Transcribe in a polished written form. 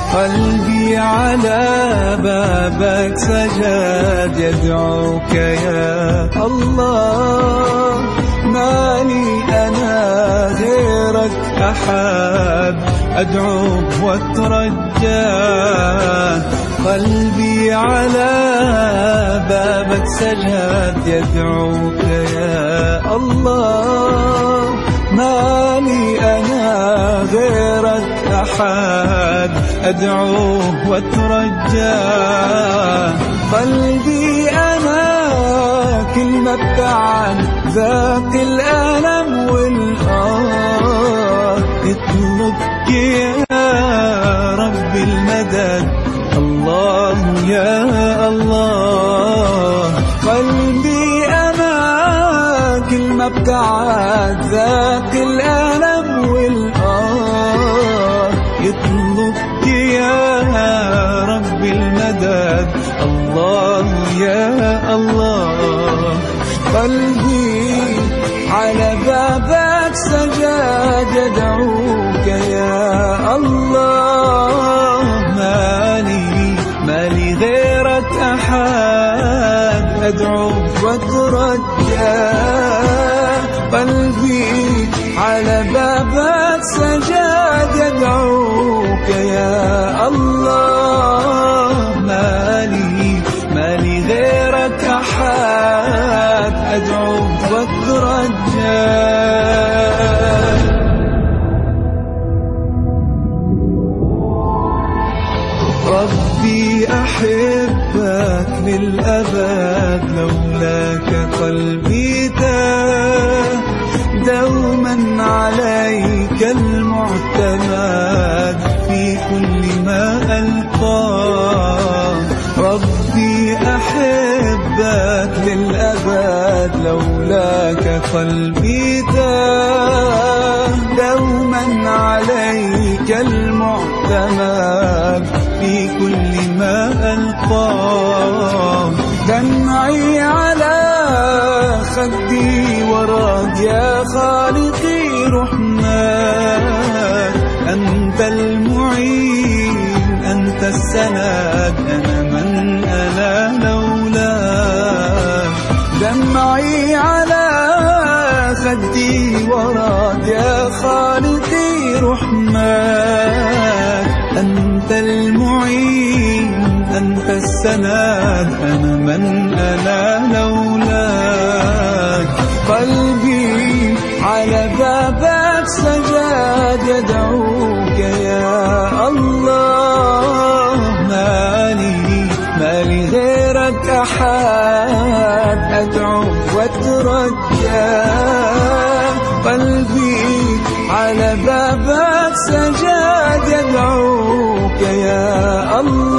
قلبي على بابك سجاد يدعوك يا الله. ما لي أنا غيرك أحد أدعوك واترجاه. قلبي على بابك سجاد يدعوك يا الله. ما لي أنا غيرك أحد أدعوه واترجاه. قلبي أنا كلمة عن ذاك الألم والآه يطلبك يا رب المدد الله يا الله. قلبي أنا كلمة بتاعت ذاك الألم والآه يطلبك يا رب المدد الله يا الله. قلبي على بابك سجاد يدعوك يا الله. مالي غيرك أحد أدعوك واترجاه. قلبي على بابك سجاد يدعوك يا الله. مالي غيرك أحد أدعوك واترجاه. ربي أحبك للأبد لولاك قلبي تاه. دوما عليك المعتمد في كل ما ألقاه. ربي أحبك للأبد لولاك قلبي تاه. دوما عليك المعتمد في كل ما ألقاه. دمعي على خدي وراك يا خالقي رحمن. أنت المعين أنت السند أنا من أنا لولاك. دمعي على خدي وراك يا خالقي رحمن. أنت المعين أنت السند أنا من أنا لولاك. قلبي على بابك سجاد يدعوك يا الله. مالي غيرك أحد أدعوك واترجاه. قلبي على بابك سجاد يدعوك يا الله.